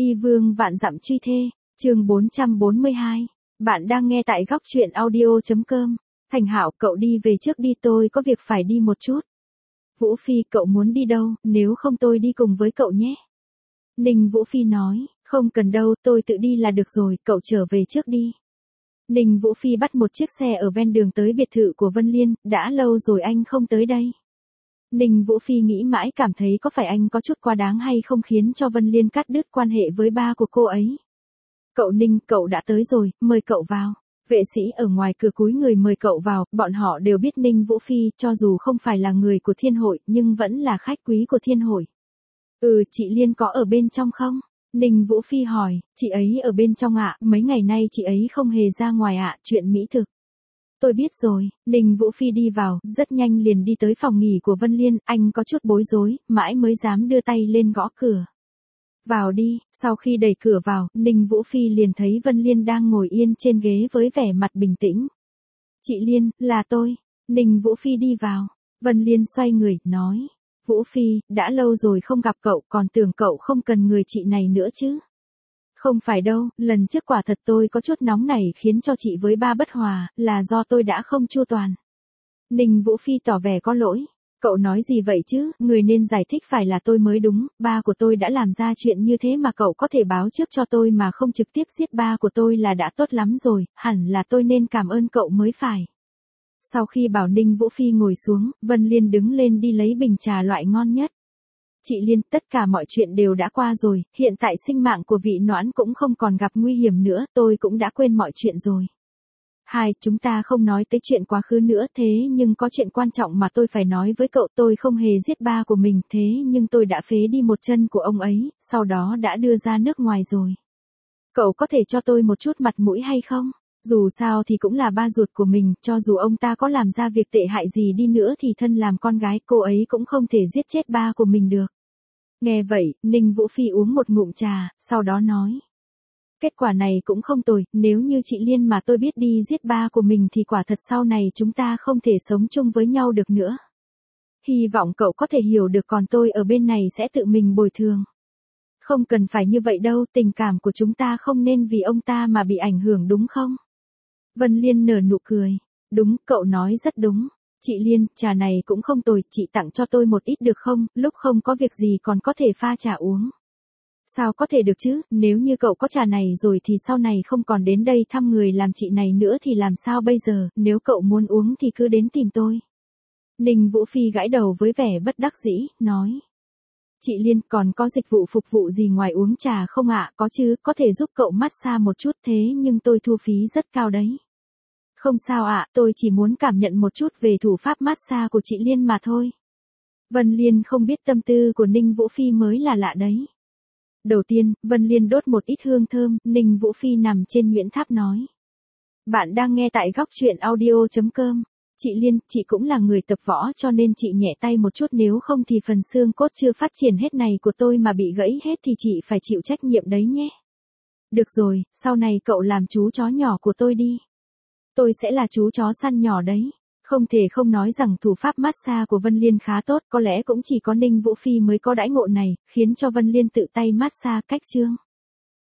Y vương vạn dặm truy thê, chương 442. Bạn đang nghe tại góc chuyện audio.com. Thành Hạo, cậu đi về trước đi, tôi có việc phải đi một chút. Vũ Phi, cậu muốn đi đâu, nếu không tôi đi cùng với cậu nhé. Ninh Vũ Phi nói, không cần đâu, tôi tự đi là được rồi, cậu trở về trước đi. Ninh Vũ Phi bắt một chiếc xe ở ven đường tới biệt thự của Vân Liên, đã lâu rồi anh không tới đây. Ninh Vũ Phi nghĩ mãi cảm thấy có phải anh có chút quá đáng hay không khiến cho Vân Liên cắt đứt quan hệ với ba của cô ấy. Cậu Ninh, cậu đã tới rồi, mời cậu vào. Vệ sĩ ở ngoài cửa cúi người mời cậu vào, bọn họ đều biết Ninh Vũ Phi, cho dù không phải là người của Thiên Hội, nhưng vẫn là khách quý của Thiên Hội. Chị Liên có ở bên trong không? Ninh Vũ Phi hỏi, chị ấy ở bên trong ạ, mấy ngày nay chị ấy không hề ra ngoài ạ, chuyện mỹ thực. Tôi biết rồi, Ninh Vũ Phi đi vào, rất nhanh liền đi tới phòng nghỉ của Vân Liên, anh có chút bối rối, mãi mới dám đưa tay lên gõ cửa. Vào đi, sau khi đẩy cửa vào, Ninh Vũ Phi liền thấy Vân Liên đang ngồi yên trên ghế với vẻ mặt bình tĩnh. Chị Liên, là tôi. Ninh Vũ Phi đi vào. Vân Liên xoay người, nói. Vũ Phi, đã lâu rồi không gặp cậu, còn tưởng cậu không cần người chị này nữa chứ. Không phải đâu, lần trước quả thật tôi có chút nóng nảy khiến cho chị với ba bất hòa, là do tôi đã không chu toàn. Ninh Vũ Phi tỏ vẻ có lỗi. Cậu nói gì vậy chứ, người nên giải thích phải là tôi mới đúng, ba của tôi đã làm ra chuyện như thế mà cậu có thể báo trước cho tôi mà không trực tiếp giết ba của tôi là đã tốt lắm rồi, hẳn là tôi nên cảm ơn cậu mới phải. Sau khi bảo Ninh Vũ Phi ngồi xuống, Vân Liên đứng lên đi lấy bình trà loại ngon nhất. Chị Liên, tất cả mọi chuyện đều đã qua rồi, hiện tại sinh mạng của vị Noãn cũng không còn gặp nguy hiểm nữa, tôi cũng đã quên mọi chuyện rồi. Chúng ta không nói tới chuyện quá khứ nữa, thế nhưng có chuyện quan trọng mà tôi phải nói với cậu, tôi không hề giết ba của mình, thế nhưng tôi đã phế đi một chân của ông ấy, sau đó đã đưa ra nước ngoài rồi. Cậu có thể cho tôi một chút mặt mũi hay không? Dù sao thì cũng là ba ruột của mình, cho dù ông ta có làm ra việc tệ hại gì đi nữa thì thân làm con gái cô ấy cũng không thể giết chết ba của mình được. Nghe vậy, Ninh Vũ Phi uống một ngụm trà, sau đó nói. Kết quả này cũng không tồi, nếu như chị Liên mà tôi biết đi giết ba của mình thì quả thật sau này chúng ta không thể sống chung với nhau được nữa. Hy vọng cậu có thể hiểu được, còn tôi ở bên này sẽ tự mình bồi thường. Không cần phải như vậy đâu, tình cảm của chúng ta không nên vì ông ta mà bị ảnh hưởng đúng không? Vân Liên nở nụ cười. Đúng, cậu nói rất đúng. Chị Liên, trà này cũng không tồi, chị tặng cho tôi một ít được không, lúc không có việc gì còn có thể pha trà uống. Sao có thể được chứ, nếu như cậu có trà này rồi thì sau này không còn đến đây thăm người làm chị này nữa thì làm sao bây giờ, nếu cậu muốn uống thì cứ đến tìm tôi. Ninh Vũ Phi gãi đầu với vẻ bất đắc dĩ, nói. Chị Liên, còn có dịch vụ phục vụ gì ngoài uống trà không ạ? Có chứ, có thể giúp cậu massage một chút, thế nhưng tôi thu phí rất cao đấy. Không sao ạ, tôi chỉ muốn cảm nhận một chút về thủ pháp massage của chị Liên mà thôi. Vân Liên không biết tâm tư của Ninh Vũ Phi mới là lạ đấy. Đầu tiên, Vân Liên đốt một ít hương thơm, Ninh Vũ Phi nằm trên nhuyễn tháp nói. Bạn đang nghe tại góc chuyện audio.com. Chị Liên, chị cũng là người tập võ cho nên chị nhẹ tay một chút, nếu không thì phần xương cốt chưa phát triển hết này của tôi mà bị gãy hết thì chị phải chịu trách nhiệm đấy nhé. Được rồi, sau này cậu làm chú chó nhỏ của tôi đi. Tôi sẽ là chú chó săn nhỏ đấy. Không thể không nói rằng thủ pháp massage của Vân Liên khá tốt, có lẽ cũng chỉ có Ninh Vũ Phi mới có đãi ngộ này, khiến cho Vân Liên tự tay massage cách chương.